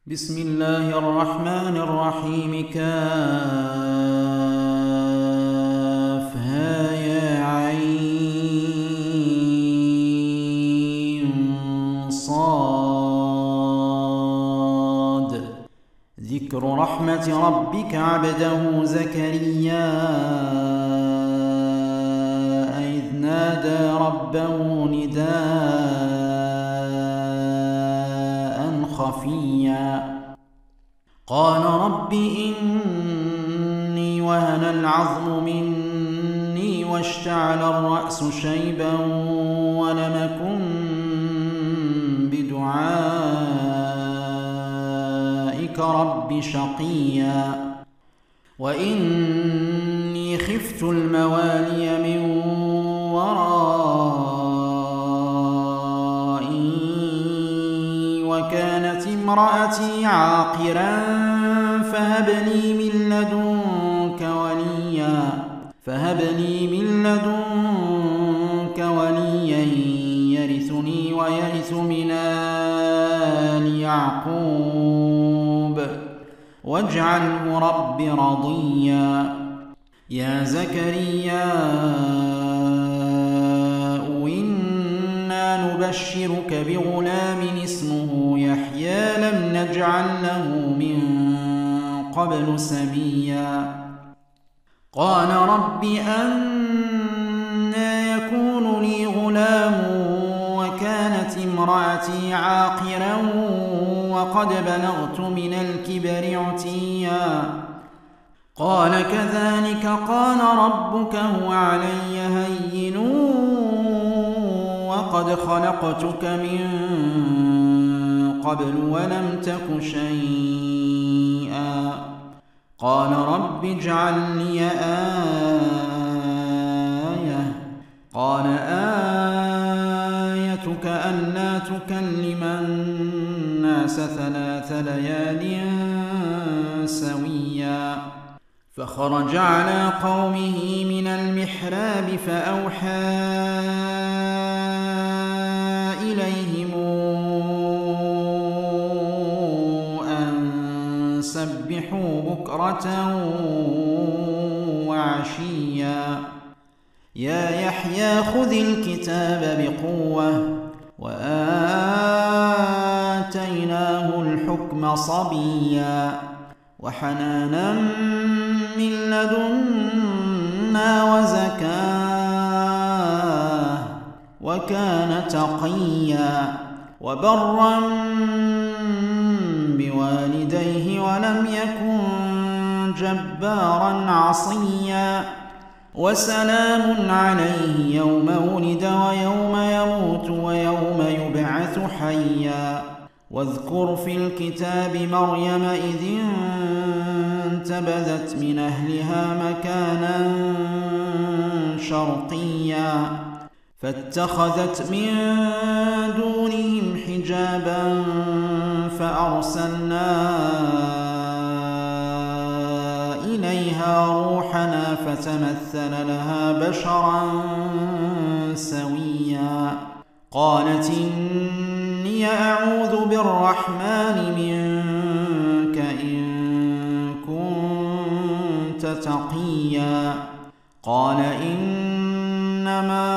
بسم الله الرحمن الرحيم. كافها يا عين صاد. ذكر رحمة ربك عبده زكريا إذ نادى ربه نداء خفيا قال رب إني وهن العظم مني واشتعل الرأس شيبا ولم أكن بدعائك رب شقيا وإني خفت الموالي من ورائي وكانت امرأتي عاقرا فهب لي من لدنك وليا يرثني ويرث من آل يعقوب واجعله رب رضيا. يا زكريا إنا نبشرك بغلام اسمه يحيى لم نجعل له من قبل سميا. قال رب أنى يكون لي غلام وكانت امرأتي عاقرا وقد بلغت من الكبر عتيا. قال كذلك قال ربك هو علي هين وقد خلقتك من قبل ولم تك شيئا. قال رب اجعل لي آية. قال آيتك ألا تكلم الناس 3 ليال سويا. فخرج على قومه من المحراب فأوحى إليهم أن سبحوا بكرة وعشيا. يا يحيى خذ الكتاب بقوة وآتيناه الحكم صبيا وحنانا من لدنا وزكاة وكان تقيا وبرا بوالديه ولم يكن جبارا عصيا. وسلام عليه يوم ولد ويوم يموت ويوم يبعث حيا. واذكر في الكتاب مريم إذ انتبذت من أهلها مكانا شرقيا فاتخذت من دونهم حجابا فأرسلنا إليها روحنا فتمثل لها بشرا سويا. قالت إني أعوذ بالرحمن منك إن كنت تقيا. قال إنما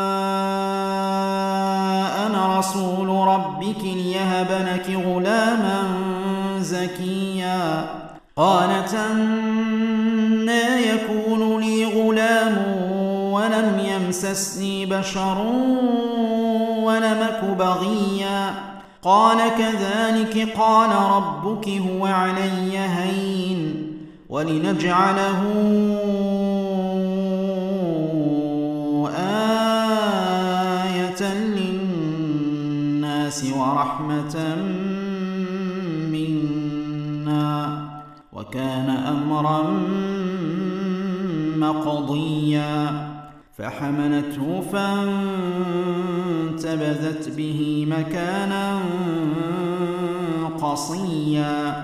أنا رسول ربك ليهب لك غلاما زكيا. قالت أنى يكون لي غلام ولم يمسسني بشر ولم أك بغيا. قال كذلك قال ربك هو علي هين ولنجعله آية للناس ورحمة منا وكان أمرا مقضيا. فحملته فانتبذت به مكانا قصيا.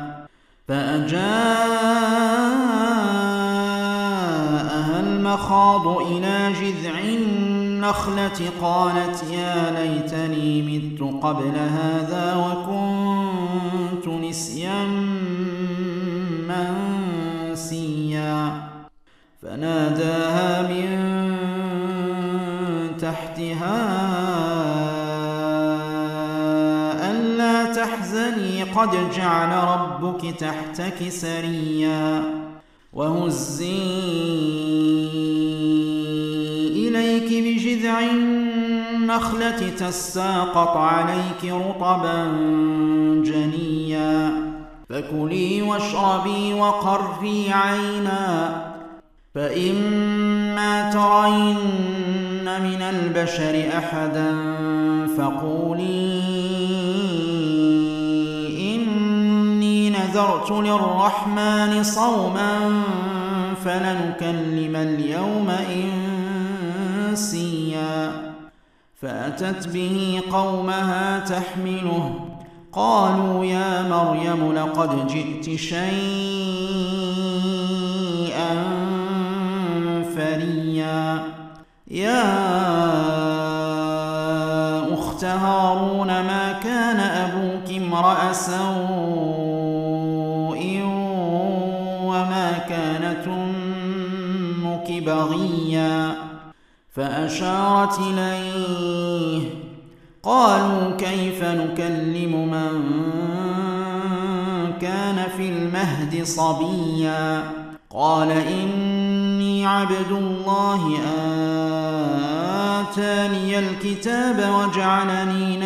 فأجاءها المخاض إلى جذع النخلة قالت يا ليتني مت قبل هذا وكنت نسيا فناداها من تحتها ألا تحزني قد جعل ربك تحتك سريا وهزي إليك بجذع النخلة تساقط عليك رطبا جنيا فكلي واشربي وقري عينا فإما ترين من البشر أحدا فقولي إني نذرت للرحمن صوما فلنكلم اليوم إنسيا فأتت به قومها تحمله قالوا يا مريم لقد جئت شيئا فريا يا أخت هارون ما كان أبوك امرأ سوء وما كانت أمك بغيا فأشارت إليه قالوا كيف نكلم من كان في المهد صبيا قال إني عبد الله آتاني الكتاب وجعلني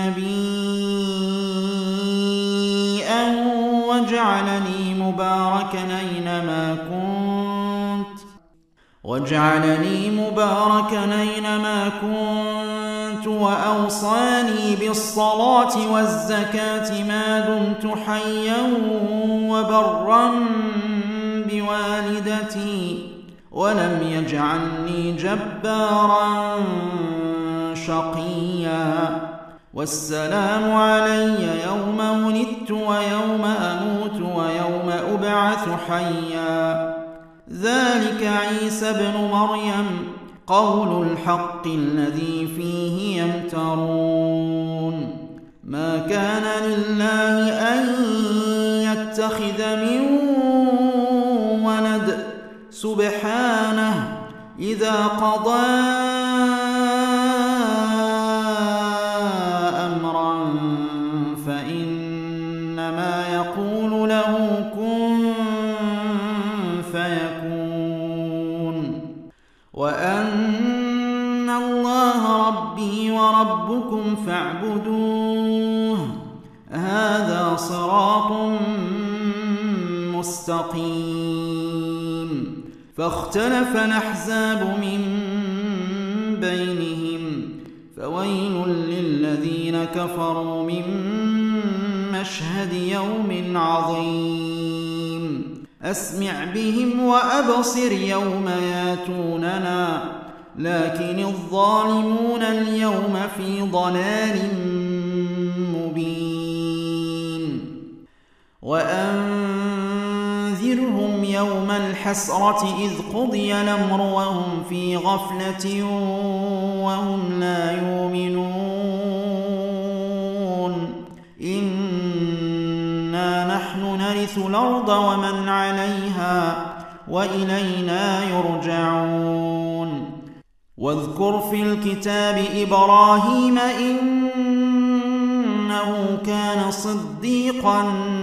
نبيا وجعلني مباركا أينما كنت وأوصاني بالصلاة والزكاة ما دمت حيا وبرا بوالدتي ولم يجعلني جبارا شقيا والسلام علي يوم ولدت ويوم أموت ويوم أبعث حيا ذلك عيسى ابن مريم قول الحق الذي فيه يمترون ما كان لله أن يتخذ من ولد سبحانه إذا قضى أمرا فإنما يقول له كن فيكون وأن الله ربي وربكم فاعبدوه هذا صراط مستقيم فاختلف الأحزاب من بينهم فويل للذين كفروا من مشهد يوم عظيم أسمع بهم وأبصر يوم ياتوننا لكن الظالمون اليوم في ضلال مبين وأنذرهم يوم الحسرة إذ قضي الأمر وهم في غفلة وهم لا يؤمنون إنا نحن نرث الأرض ومن عليها وإلينا يرجعون واذكر في الكتاب إبراهيم إنه كان صديقا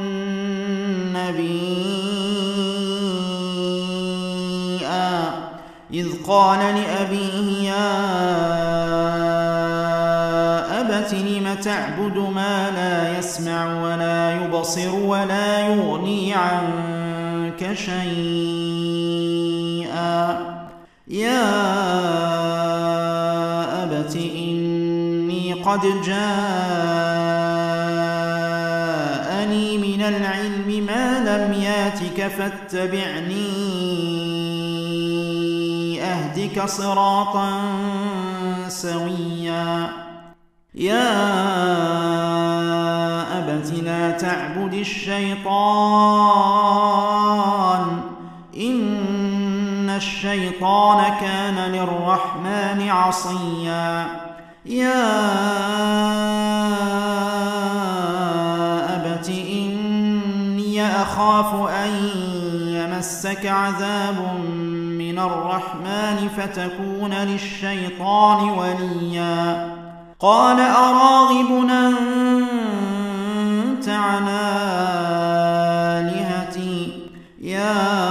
نبيا إذ قال لأبيه يا أبت لم تعبد ما لا يسمع ولا يبصر ولا يغني عنك شيئا يا أبت إني قد جاءني من العلم ما لم ياتك فاتبعني أهدك صراطا سويا يا أبت لا تعبد الشيطان إن الشيطان كان للرحمن عصيا يا أبت إني أخاف أن يمسك عذاب من من الرحمن فتكون للشيطان وليا قال أراغب أنت عن آلهتي يا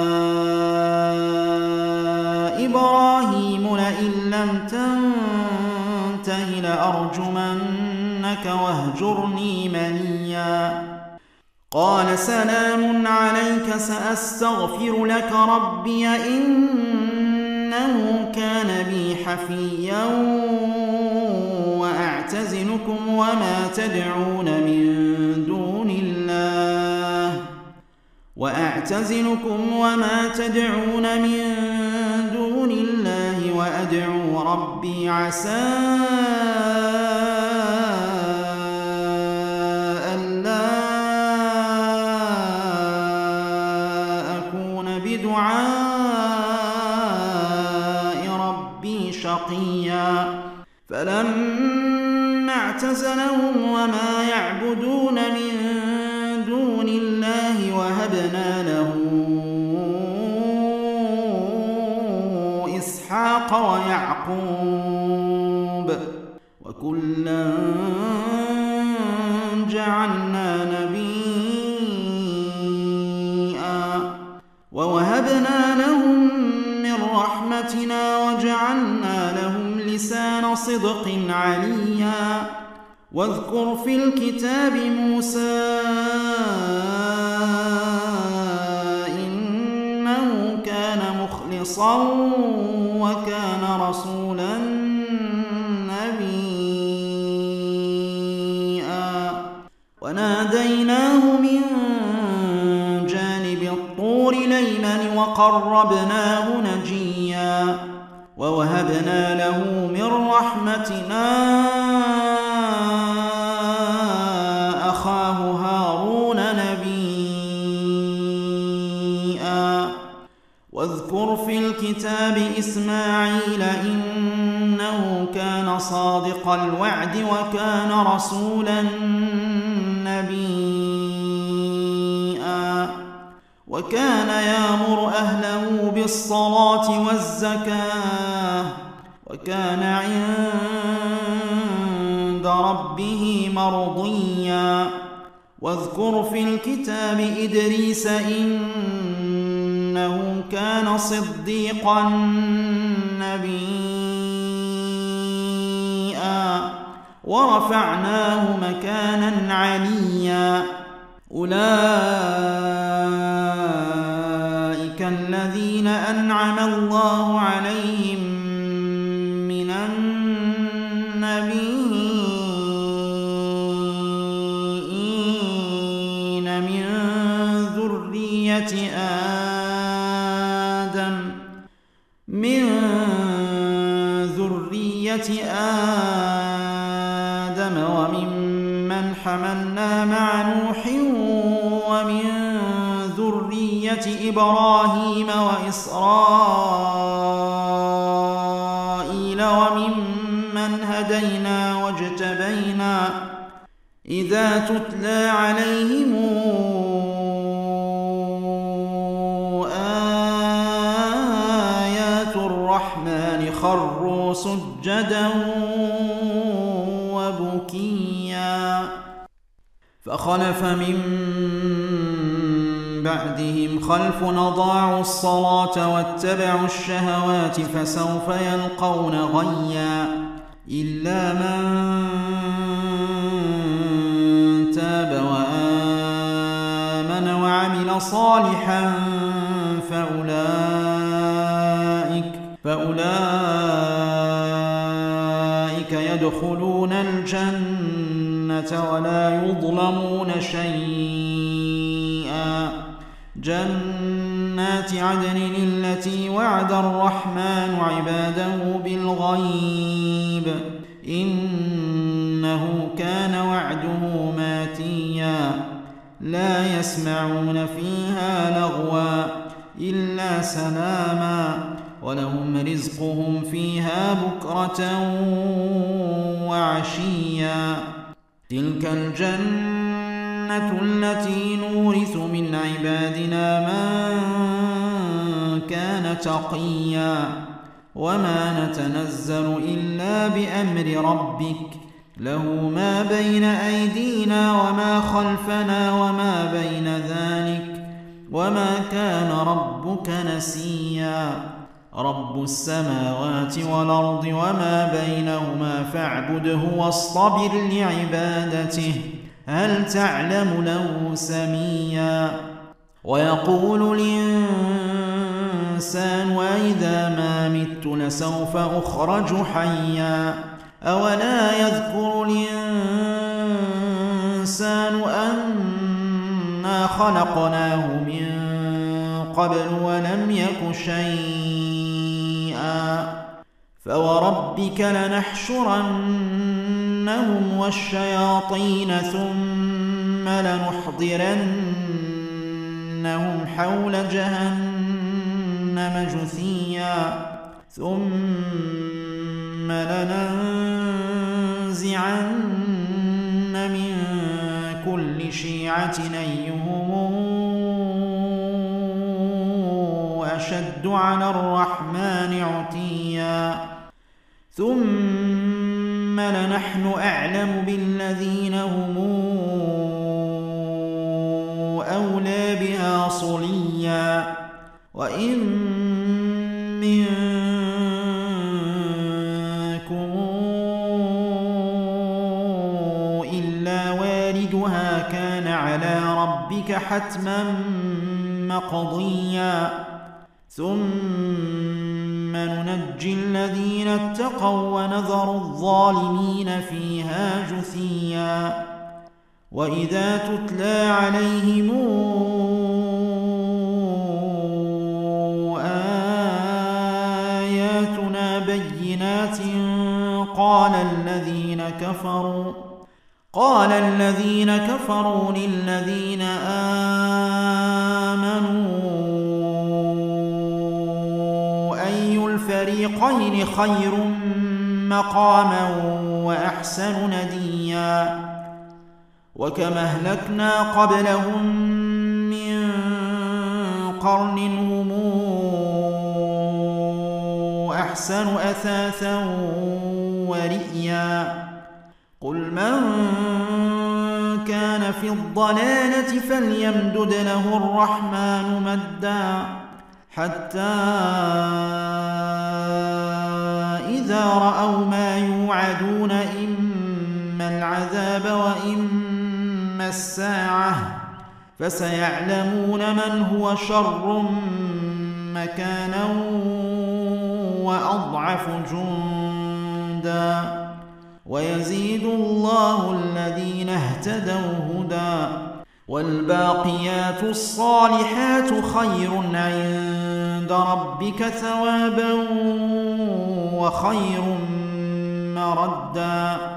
إبراهيم لئن لم تنته لأرجمنك واهجرني مليا قال سلام عليك سأستغفر لك ربي إنه كان بي حفيا وأعتزلكم وما تدعون من دون الله وأدعو ربي عسى ألا أكون بدعاء ربي شقيا فلما اعتزلهم وما يعبدون من دون الله وهبنا له إسحاق ويعقوب وكلا جعلنا نبيا ووهبنا لهم من رحمتنا وجعلنا لهم لسان صدق عليا واذكر في الكتاب موسى إنه كان مخلصا وكان رسولا نبيا وناديناه من جانب الطور الأيمن وقربناه نجيا ووهبنا له من رحمتنا أخاه هارون نبيا واذكر في الكتاب إسماعيل إنه كان صادق الوعد وكان رسولا نبيا وكان يأمر أهله بالصلاة والزكاة وكان عند ربه مرضيا واذكر في الكتاب إدريس إنه كان صديقا نبيا ورفعناه مكانا عليا أولئك الذين أنعم الله عليهم من النبيين من ذرية آدم وممن حملنا مع نوح ومن ذرية إبراهيم وإسرائيل وممن هدينا واجتبينا إذا تتلى عليهم آيات الرحمن خروا سجدا وبكيا فخلف من بعدهم خلف أضاعوا الصلاة واتبعوا الشهوات فسوف يلقون غيا إلا من تاب وآمن وعمل صالحا فأولئك يدخلون الجنة ولا يظلمون شيئا جنات عدن التي وعد الرحمن عباده بالغيب إنه كان وعده ماتيا لا يسمعون فيها لغوا إلا سلاما ولهم رزقهم فيها بكرة وعشيا تلك الجنة التي نورث من عبادنا من كان تقيا وما نتنزل إلا بأمر ربك له ما بين أيدينا وما خلفنا وما بين ذلك وما كان ربك نسيا رب السماوات والأرض وما بينهما فاعبده واصطبر لعبادته هل تعلم له سميا ويقول الإنسان وإذا ما مت لسوف أخرج حيا أولا يذكر الإنسان أنا خلقناه من قبل ولم يك شيئا فوربك لنحشرنهم والشياطين م لنحضرنهم حول جهنم جثيا ثم لننزعن من كل شيعة أيهم أشد على الرحمن عتيا ثم لنحن أعلم بالذين هم أولى بها صليا وإن منكم إلا واردها كان على ربك حتما مقضيا ثم ننجي الذين اتقوا ونذر الظالمين فيها جثيا وإذا تتلى عليهم آياتنا بينات قال الذين كفروا للذين آمنوا أي الفريقين خير مقاما وأحسن نديا وكما أهلكنا قبلهم من قرن هم أحسن أثاثا ورئيا قل من كان في الضلالة فليمدد له الرحمن مدا حتى إذا رأوا ما يوعدون إما العذاب وإما الساعة فسيعلمون من هو شر مكانا وأضعف جندا ويزيد الله الذين اهتدوا هدى والباقيات الصالحات خير عند ربك ثوابا وخير مردا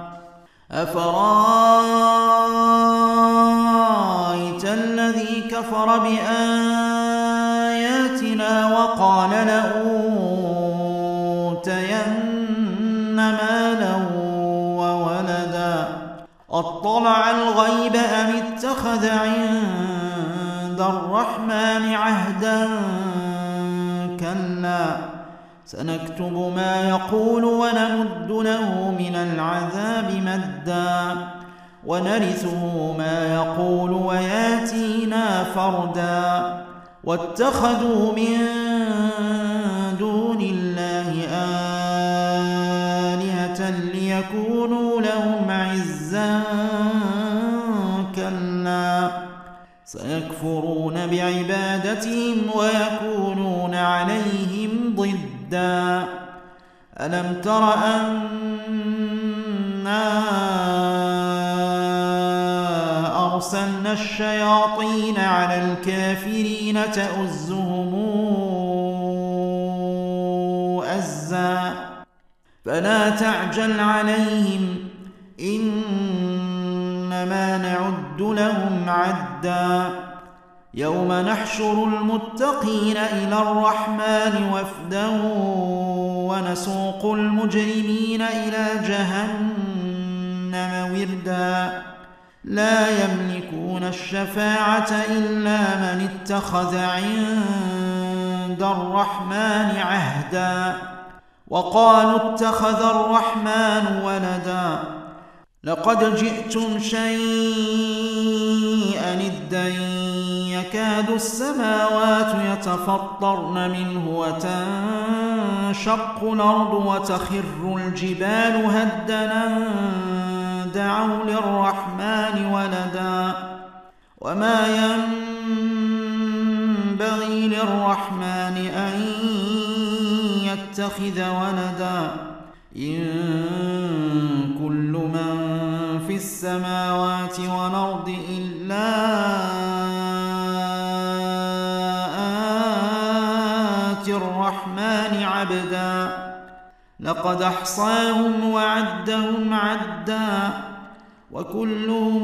أفرأيت الذي كفر بآياتنا وقال لأوتين مالا وولدا أطلع الغيب أم اتخذ عند الرحمن عهدا كلا سنكتب ما يقول ونمد له من العذاب مدا ونرثه ما يقول وياتينا فردا واتخذوا من دون الله آلهة ليكونوا لهم عزا كلا سيكفرون بعبادتهم ويكونون عليهم ضدا ألم تر أنا أرسلنا الشياطين على الكافرين تؤزهم أزا فلا تعجل عليهم إنما نعد لهم عدا يوم نحشر المتقين إلى الرحمن وفدا ونسوق المجرمين إلى جهنم وردا لا يملكون الشفاعة إلا من اتخذ عند عند الرحمن عهدا وقالوا اتخذ الرحمن ولدا لقد جئتم شيئا إدا يكاد السماوات يتفطرن منه وتنشق الأرض وتخر الجبال هدا دعوا للرحمن ولدا وما ينبغي للرحمن أن يتخذ ولدا إن كل من في السماوات والأرض إلا آتي الرحمن عبدا لقد أحصاهم وعدهم عدا وكلهم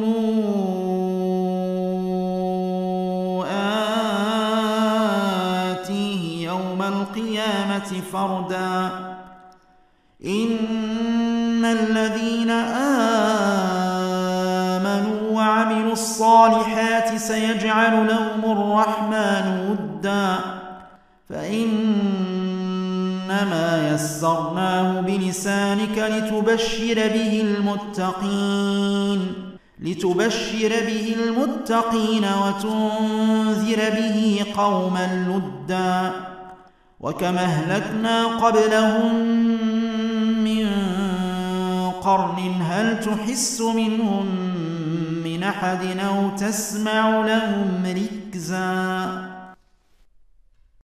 آتيه يوم القيامة فردا إن الذين آمنوا وعملوا الصالحات سيجعل لهم الرحمن ودا فإنما يسرناه بلسانك لتبشر به المتقين وتنذر به قوما لدا وكما أهلكنا قبلهم من قرن هل تحس منهم من أحد أو تسمع لهم ركزا